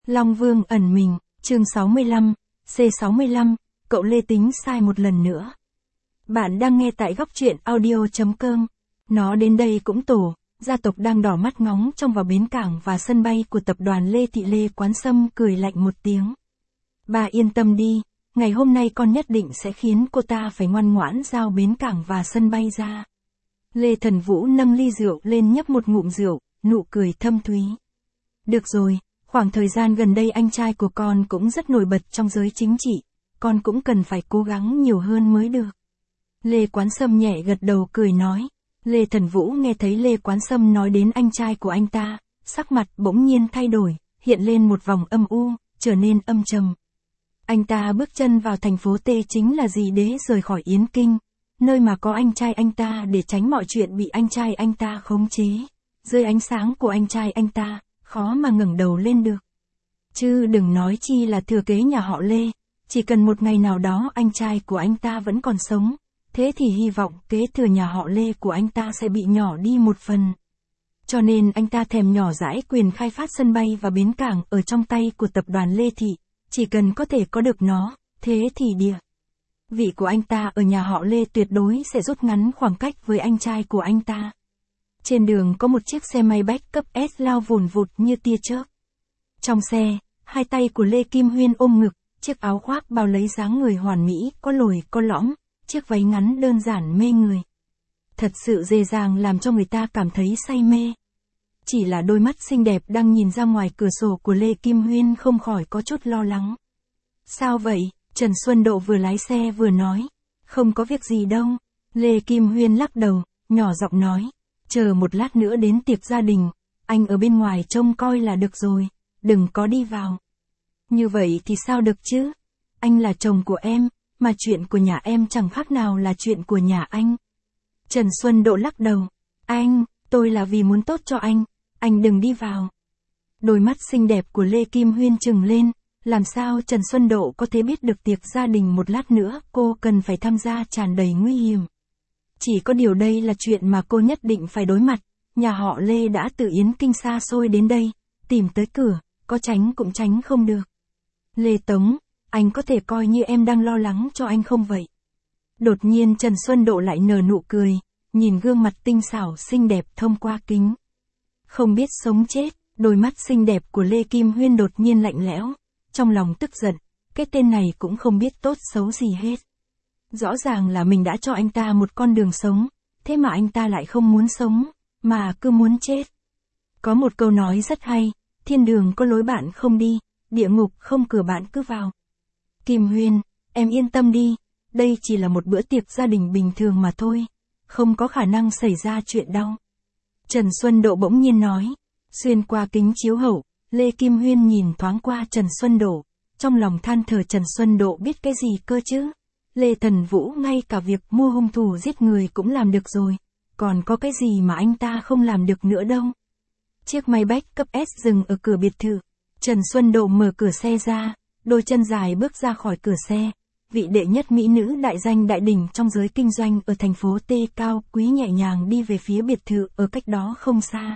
Long Vương ẩn mình, chương 65, C65, cậu Lê tính sai một lần nữa. Bạn đang nghe tại góc truyện audio.com. Nó đến đây cũng tổ, gia tộc đang đỏ mắt ngóng trông vào bến cảng và sân bay của tập đoàn Lê Thị. Lê Quán Sâm cười lạnh một tiếng. Bà yên tâm đi, ngày hôm nay con nhất định sẽ khiến cô ta phải ngoan ngoãn giao bến cảng và sân bay ra. Lê Thần Vũ nâng ly rượu lên nhấp một ngụm rượu, nụ cười thâm thúy. Được rồi, khoảng thời gian gần đây anh trai của con cũng rất nổi bật trong giới chính trị, con cũng cần phải cố gắng nhiều hơn mới được. Lê Quán Sâm nhẹ gật đầu cười nói. Lê Thần Vũ nghe thấy Lê Quán Sâm nói đến anh trai của anh ta, sắc mặt bỗng nhiên thay đổi, hiện lên một vòng âm u, trở nên âm trầm. Anh ta bước chân vào thành phố T chính là gì để rời khỏi Yến Kinh, nơi mà có anh trai anh ta để tránh mọi chuyện bị anh trai anh ta khống chế. Dưới ánh sáng của anh trai anh ta, khó mà ngẩng đầu lên được. Chứ đừng nói chi là thừa kế nhà họ Lê, chỉ cần một ngày nào đó anh trai của anh ta vẫn còn sống, thế thì hy vọng kế thừa nhà họ Lê của anh ta sẽ bị nhỏ đi một phần. Cho nên anh ta thèm nhỏ dãi quyền khai phát sân bay và bến cảng ở trong tay của tập đoàn Lê Thị, chỉ cần có thể có được nó, thế thì địa vị của anh ta ở nhà họ Lê tuyệt đối sẽ rút ngắn khoảng cách với anh trai của anh ta. Trên đường có một chiếc xe may bách cấp S lao vùn vụt như tia chớp. Trong xe, hai tay của Lê Kim Huyên ôm ngực, chiếc áo khoác bao lấy dáng người hoàn mỹ, có lồi có lõm, chiếc váy ngắn đơn giản mê người. Thật sự dễ dàng làm cho người ta cảm thấy say mê. Chỉ là đôi mắt xinh đẹp đang nhìn ra ngoài cửa sổ của Lê Kim Huyên không khỏi có chút lo lắng. Sao vậy? Trần Xuân Độ vừa lái xe vừa nói. Không có việc gì đâu. Lê Kim Huyên lắc đầu, nhỏ giọng nói. Chờ một lát nữa đến tiệc gia đình, anh ở bên ngoài trông coi là được rồi, đừng có đi vào. Như vậy thì sao được chứ? Anh là chồng của em, mà chuyện của nhà em chẳng khác nào là chuyện của nhà anh. Trần Xuân Độ lắc đầu. Anh, tôi là vì muốn tốt cho anh đừng đi vào. Đôi mắt xinh đẹp của Lê Kim Huyên trừng lên, làm sao Trần Xuân Độ có thể biết được tiệc gia đình một lát nữa cô cần phải tham gia tràn đầy nguy hiểm. Chỉ có điều đây là chuyện mà cô nhất định phải đối mặt, nhà họ Lê đã từ Yến Kinh xa xôi đến đây, tìm tới cửa, có tránh cũng tránh không được. Lê Tống, anh có thể coi như em đang lo lắng cho anh không vậy? Đột nhiên Trần Xuân Độ lại nở nụ cười, nhìn gương mặt tinh xảo xinh đẹp thông qua kính. Không biết sống chết, đôi mắt xinh đẹp của Lê Kim Huyên đột nhiên lạnh lẽo, trong lòng tức giận, cái tên này cũng không biết tốt xấu gì hết. Rõ ràng là mình đã cho anh ta một con đường sống, thế mà anh ta lại không muốn sống, mà cứ muốn chết. Có một câu nói rất hay, thiên đường có lối bạn không đi, địa ngục không cửa bạn cứ vào. Kim Huyên, em yên tâm đi, đây chỉ là một bữa tiệc gia đình bình thường mà thôi, không có khả năng xảy ra chuyện đâu. Trần Xuân Độ bỗng nhiên nói, xuyên qua kính chiếu hậu, Lê Kim Huyên nhìn thoáng qua Trần Xuân Độ, trong lòng than thở Trần Xuân Độ biết cái gì cơ chứ. Lê Thần Vũ ngay cả việc mua hung thủ giết người cũng làm được rồi, còn có cái gì mà anh ta không làm được nữa đâu. Chiếc may bách cấp S dừng ở cửa biệt thự, Trần Xuân Độ mở cửa xe ra, đôi chân dài bước ra khỏi cửa xe, vị đệ nhất mỹ nữ đại danh đại đỉnh trong giới kinh doanh ở thành phố T cao quý nhẹ nhàng đi về phía biệt thự ở cách đó không xa.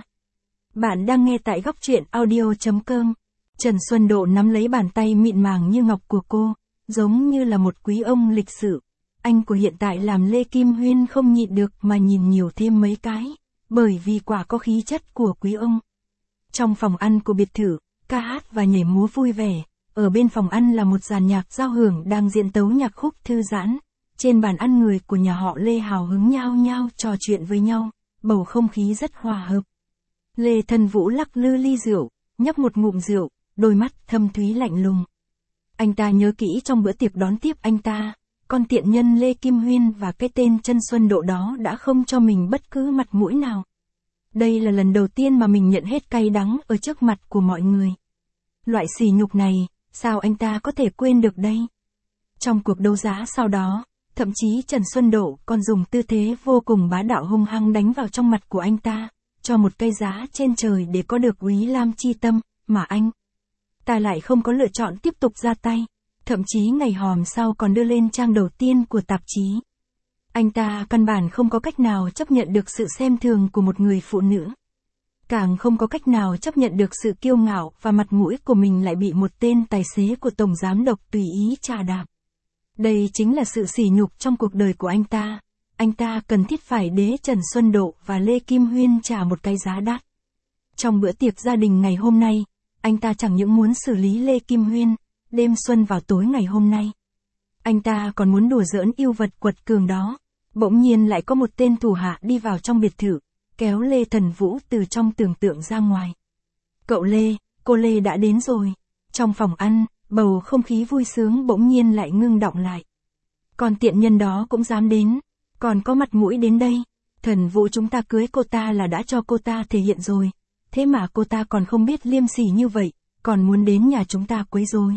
Bạn đang nghe tại góc truyện audio.com. Trần Xuân Độ nắm lấy bàn tay mịn màng như ngọc của cô, giống như là một quý ông lịch sự. Anh của hiện tại làm Lê Kim Huyên không nhịn được mà nhìn nhiều thêm mấy cái, bởi vì quả có khí chất của quý ông. Trong phòng ăn của biệt thự, ca hát và nhảy múa vui vẻ, ở bên phòng ăn là một dàn nhạc giao hưởng đang diễn tấu nhạc khúc thư giãn. Trên bàn ăn người của nhà họ Lê hào hứng nhao nhao trò chuyện với nhau, bầu không khí rất hòa hợp. Lê Thần Vũ lắc lư ly rượu, nhấp một ngụm rượu, đôi mắt thâm thúy lạnh lùng. Anh ta nhớ kỹ trong bữa tiệc đón tiếp anh ta, con tiện nhân Lê Kim Huyên và cái tên Trần Xuân Độ đó đã không cho mình bất cứ mặt mũi nào. Đây là lần đầu tiên mà mình nhận hết cay đắng ở trước mặt của mọi người. Loại sỉ nhục này, sao anh ta có thể quên được đây? Trong cuộc đấu giá sau đó, thậm chí Trần Xuân Độ còn dùng tư thế vô cùng bá đạo hung hăng đánh vào trong mặt của anh ta, cho một cây giá trên trời để có được Úy Lam chi tâm, mà anh ta lại không có lựa chọn tiếp tục ra tay, thậm chí ngày hòm sau còn đưa lên trang đầu tiên của tạp chí. Anh ta căn bản không có cách nào chấp nhận được sự xem thường của một người phụ nữ. Càng không có cách nào chấp nhận được sự kiêu ngạo và mặt mũi của mình lại bị một tên tài xế của tổng giám đốc tùy ý chà đạp. Đây chính là sự sỉ nhục trong cuộc đời của anh ta. Anh ta cần thiết phải đế Trần Xuân Độ và Lê Kim Huyên trả một cái giá đắt. Trong bữa tiệc gia đình ngày hôm nay, anh ta chẳng những muốn xử lý Lê Kim Huyên, đêm xuân vào tối ngày hôm nay. Anh ta còn muốn đùa giỡn yêu vật quật cường đó. Bỗng nhiên lại có một tên thủ hạ đi vào trong biệt thự, kéo Lê Thần Vũ từ trong tưởng tượng ra ngoài. Cậu Lê, cô Lê đã đến rồi. Trong phòng ăn, bầu không khí vui sướng bỗng nhiên lại ngưng đọng lại. Còn tiện nhân đó cũng dám đến, còn có mặt mũi đến đây. Thần Vũ chúng ta cưới cô ta là đã cho cô ta thể hiện rồi. Thế mà cô ta còn không biết liêm sỉ như vậy, còn muốn đến nhà chúng ta quấy rối.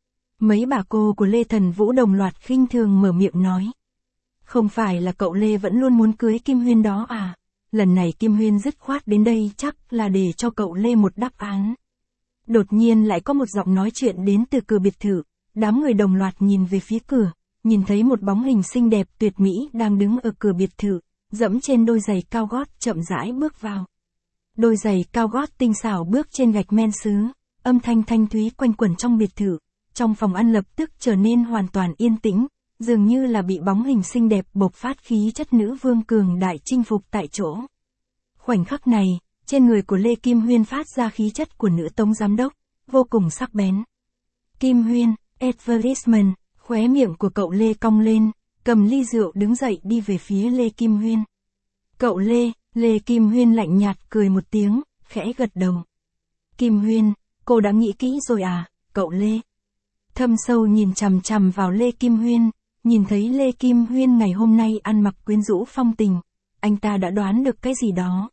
Mấy bà cô của Lê Thần Vũ đồng loạt khinh thường mở miệng nói. Không phải là cậu Lê vẫn luôn muốn cưới Kim Huyên đó à? Lần này Kim Huyên dứt khoát đến đây chắc là để cho cậu Lê một đáp án. Đột nhiên lại có một giọng nói chuyện đến từ cửa biệt thự, đám người đồng loạt nhìn về phía cửa, nhìn thấy một bóng hình xinh đẹp tuyệt mỹ đang đứng ở cửa biệt thự, dẫm trên đôi giày cao gót chậm rãi bước vào. Đôi giày cao gót tinh xảo bước trên gạch men sứ, âm thanh thanh thúy quanh quẩn trong biệt thự, trong phòng ăn lập tức trở nên hoàn toàn yên tĩnh, dường như là bị bóng hình xinh đẹp bộc phát khí chất nữ vương cường đại chinh phục tại chỗ. Khoảnh khắc này, trên người của Lê Kim Huyên phát ra khí chất của nữ tống giám đốc, vô cùng sắc bén. Kim Huyên, advertisement, khóe miệng của cậu Lê cong lên, cầm ly rượu đứng dậy đi về phía Lê Kim Huyên. Cậu Lê, Lê Kim Huyên lạnh nhạt cười một tiếng, khẽ gật đầu. Kim Huyên, cô đã nghĩ kỹ rồi à, cậu Lê? Thâm sâu nhìn chằm chằm vào Lê Kim Huyên, nhìn thấy Lê Kim Huyên ngày hôm nay ăn mặc quyến rũ phong tình, anh ta đã đoán được cái gì đó.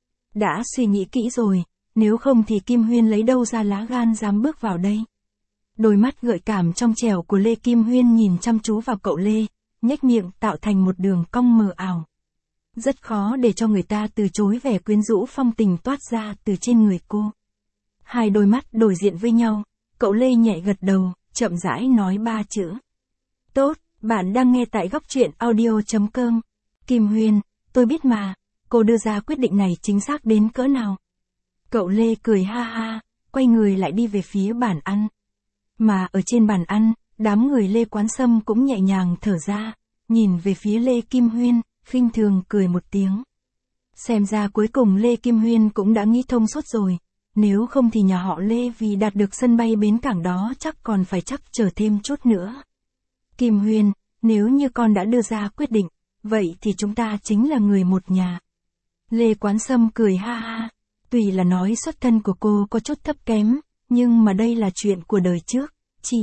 Đã suy nghĩ kỹ rồi, nếu không thì Kim Huyên lấy đâu ra lá gan dám bước vào đây. Đôi mắt gợi cảm trong trẻo của Lê Kim Huyên nhìn chăm chú vào cậu Lê, nhếch miệng tạo thành một đường cong mờ ảo. Rất khó để cho người ta từ chối vẻ quyến rũ phong tình toát ra từ trên người cô. Hai đôi mắt đối diện với nhau, cậu Lê nhẹ gật đầu, chậm rãi nói ba chữ. Tốt, bạn đang nghe tại góc truyện audio.com. Kim Huyên, tôi biết mà, cô đưa ra quyết định này chính xác đến cỡ nào. Cậu Lê cười ha ha, quay người lại đi về phía bàn ăn. Mà ở trên bàn ăn, đám người Lê Quán Sâm cũng nhẹ nhàng thở ra, nhìn về phía Lê Kim Huyên, khinh thường cười một tiếng. Xem ra cuối cùng Lê Kim Huyên cũng đã nghĩ thông suốt rồi, nếu không thì nhà họ Lê vì đạt được sân bay bến cảng đó chắc còn phải chờ thêm chút nữa. Kim Huyên, nếu như con đã đưa ra quyết định, vậy thì chúng ta chính là người một nhà. Lê Quán Sâm cười ha ha, tuy là nói xuất thân của cô có chút thấp kém, nhưng mà đây là chuyện của đời trước, chỉ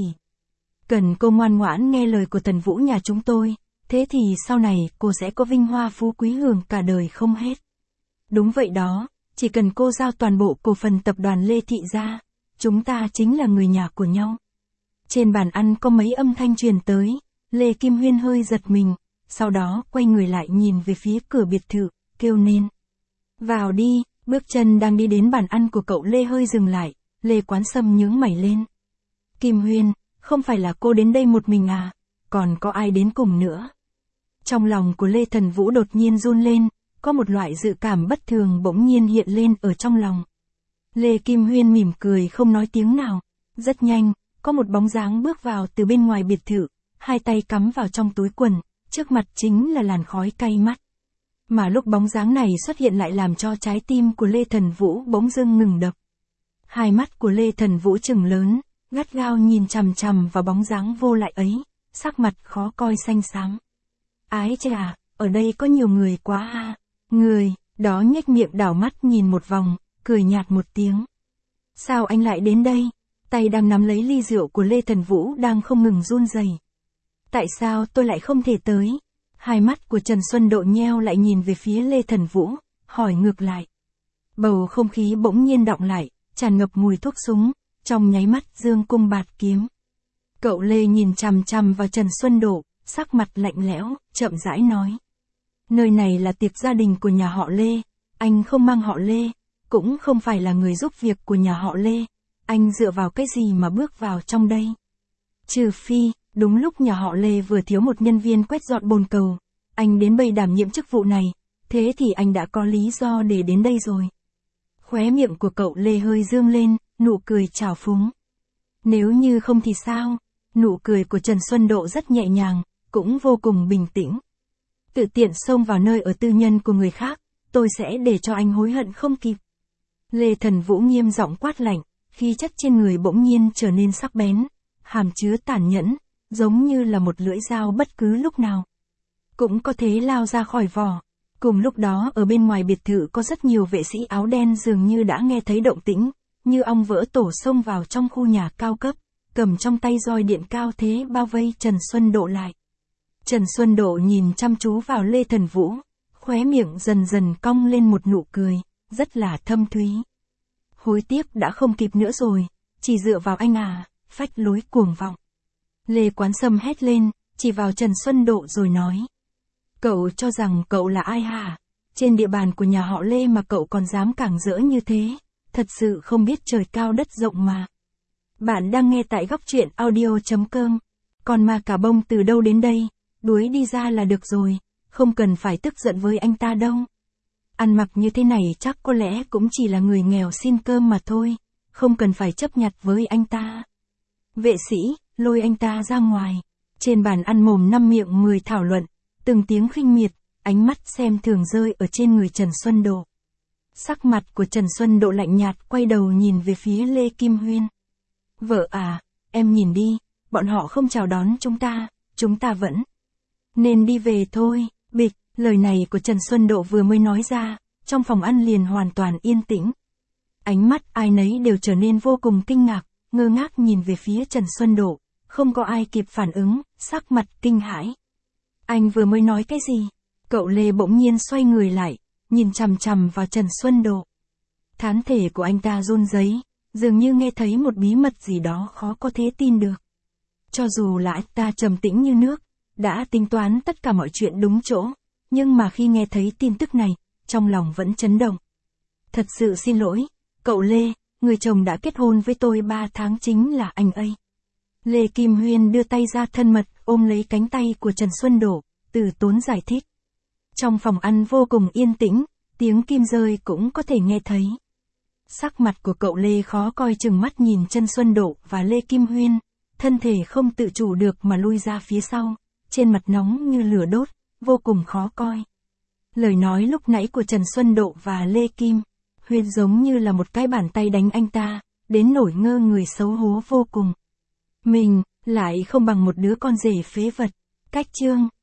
cần cô ngoan ngoãn nghe lời của Thần Vũ nhà chúng tôi, thế thì sau này cô sẽ có vinh hoa phú quý hưởng cả đời không hết. Đúng vậy đó, chỉ cần cô giao toàn bộ cổ phần tập đoàn Lê Thị ra, chúng ta chính là người nhà của nhau. Trên bàn ăn có mấy âm thanh truyền tới, Lê Kim Huyên hơi giật mình, sau đó quay người lại nhìn về phía cửa biệt thự, kêu lên. Vào đi, bước chân đang đi đến bàn ăn của cậu Lê hơi dừng lại, Lê Quán Sâm nhướng mày lên. Kim Huyên, không phải là cô đến đây một mình à, còn có ai đến cùng nữa? Trong lòng của Lê Thần Vũ đột nhiên run lên, có một loại dự cảm bất thường bỗng nhiên hiện lên ở trong lòng. Lê Kim Huyên mỉm cười không nói tiếng nào. Rất nhanh, có một bóng dáng bước vào từ bên ngoài biệt thự, hai tay cắm vào trong túi quần, trước mặt chính là làn khói cay mắt. Mà lúc bóng dáng này xuất hiện lại làm cho trái tim của Lê Thần Vũ bỗng dưng ngừng đập. Hai mắt của Lê Thần Vũ trừng lớn, gắt gao nhìn chằm chằm vào bóng dáng vô lại ấy, sắc mặt khó coi xanh xám. Ái chà, ở đây có nhiều người quá ha. Người đó nhếch miệng đảo mắt nhìn một vòng, cười nhạt một tiếng. Sao anh lại đến đây? Tay đang nắm lấy ly rượu của Lê Thần Vũ đang không ngừng run rẩy. Tại sao tôi lại không thể tới? Hai mắt của Trần Xuân Độ nheo lại nhìn về phía Lê Thần Vũ, hỏi ngược lại. Bầu không khí bỗng nhiên đọng lại, tràn ngập mùi thuốc súng, trong nháy mắt dương cung bạt kiếm. Cậu Lê nhìn chằm chằm vào Trần Xuân Độ, sắc mặt lạnh lẽo, chậm rãi nói. Nơi này là tiệc gia đình của nhà họ Lê, anh không mang họ Lê, cũng không phải là người giúp việc của nhà họ Lê, anh dựa vào cái gì mà bước vào trong đây? Trừ phi, đúng lúc nhà họ Lê vừa thiếu một nhân viên quét dọn bồn cầu, anh đến đây đảm nhiệm chức vụ này, thế thì anh đã có lý do để đến đây rồi. Khóe miệng của cậu Lê hơi dương lên, nụ cười trào phúng. Nếu như không thì sao? Nụ cười của Trần Xuân Độ rất nhẹ nhàng, cũng vô cùng bình tĩnh. Tự tiện xông vào nơi ở tư nhân của người khác, tôi sẽ để cho anh hối hận không kịp. Lê Thần Vũ nghiêm giọng quát lạnh, khí chất trên người bỗng nhiên trở nên sắc bén, hàm chứa tàn nhẫn, giống như là một lưỡi dao bất cứ lúc nào cũng có thể lao ra khỏi vỏ. Cùng lúc đó ở bên ngoài biệt thự có rất nhiều vệ sĩ áo đen dường như đã nghe thấy động tĩnh, như ong vỡ tổ xông vào trong khu nhà cao cấp, cầm trong tay roi điện cao thế bao vây Trần Xuân Độ lại. Trần Xuân Độ nhìn chăm chú vào Lê Thần Vũ, khóe miệng dần dần cong lên một nụ cười, rất là thâm thúy. Hối tiếc đã không kịp nữa rồi, chỉ dựa vào anh à, phách lối cuồng vọng. Lê Quán Sâm hét lên, chỉ vào Trần Xuân Độ rồi nói. Cậu cho rằng cậu là ai hả? Trên địa bàn của nhà họ Lê mà cậu còn dám cản rỡ như thế, thật sự không biết trời cao đất rộng mà. Bạn đang nghe tại góc truyện audio.com. Còn ma cà bông từ đâu đến đây, đuổi đi ra là được rồi, không cần phải tức giận với anh ta đâu. Ăn mặc như thế này chắc có lẽ cũng chỉ là người nghèo xin cơm mà thôi, không cần phải chấp nhặt với anh ta. Vệ sĩ, lôi anh ta ra ngoài. Trên bàn ăn mồm năm miệng 10 thảo luận, từng tiếng khinh miệt, ánh mắt xem thường rơi ở trên người Trần Xuân Độ. Sắc mặt của Trần Xuân Độ lạnh nhạt, quay đầu nhìn về phía Lê Kim Huyên. Vợ à, em nhìn đi, bọn họ không chào đón chúng ta vẫn nên đi về thôi. Bịch, lời này của Trần Xuân Độ vừa mới nói ra, trong phòng ăn liền hoàn toàn yên tĩnh. Ánh mắt ai nấy đều trở nên vô cùng kinh ngạc, ngơ ngác nhìn về phía Trần Xuân Độ, không có ai kịp phản ứng, sắc mặt kinh hãi. Anh vừa mới nói cái gì? Cậu Lê bỗng nhiên xoay người lại, nhìn chằm chằm vào Trần Xuân Độ. Thán thể của anh ta run rẩy, dường như nghe thấy một bí mật gì đó khó có thể tin được. Cho dù là anh ta trầm tĩnh như nước, đã tính toán tất cả mọi chuyện đúng chỗ, nhưng mà khi nghe thấy tin tức này, trong lòng vẫn chấn động. Thật sự xin lỗi, cậu Lê, người chồng đã kết hôn với tôi 3 tháng chính là anh ấy. Lê Kim Huyên đưa tay ra thân mật, ôm lấy cánh tay của Trần Xuân Độ, từ tốn giải thích. Trong phòng ăn vô cùng yên tĩnh, tiếng kim rơi cũng có thể nghe thấy. Sắc mặt của cậu Lê khó coi, chừng mắt nhìn Trần Xuân Độ và Lê Kim Huyên, thân thể không tự chủ được mà lui ra phía sau, trên mặt nóng như lửa đốt, vô cùng khó coi. Lời nói lúc nãy của Trần Xuân Độ và Lê Kim Huyên giống như là một cái bàn tay đánh anh ta, đến nỗi ngơ người xấu hổ vô cùng. Mình lại không bằng một đứa con rể phế vật. Cách chương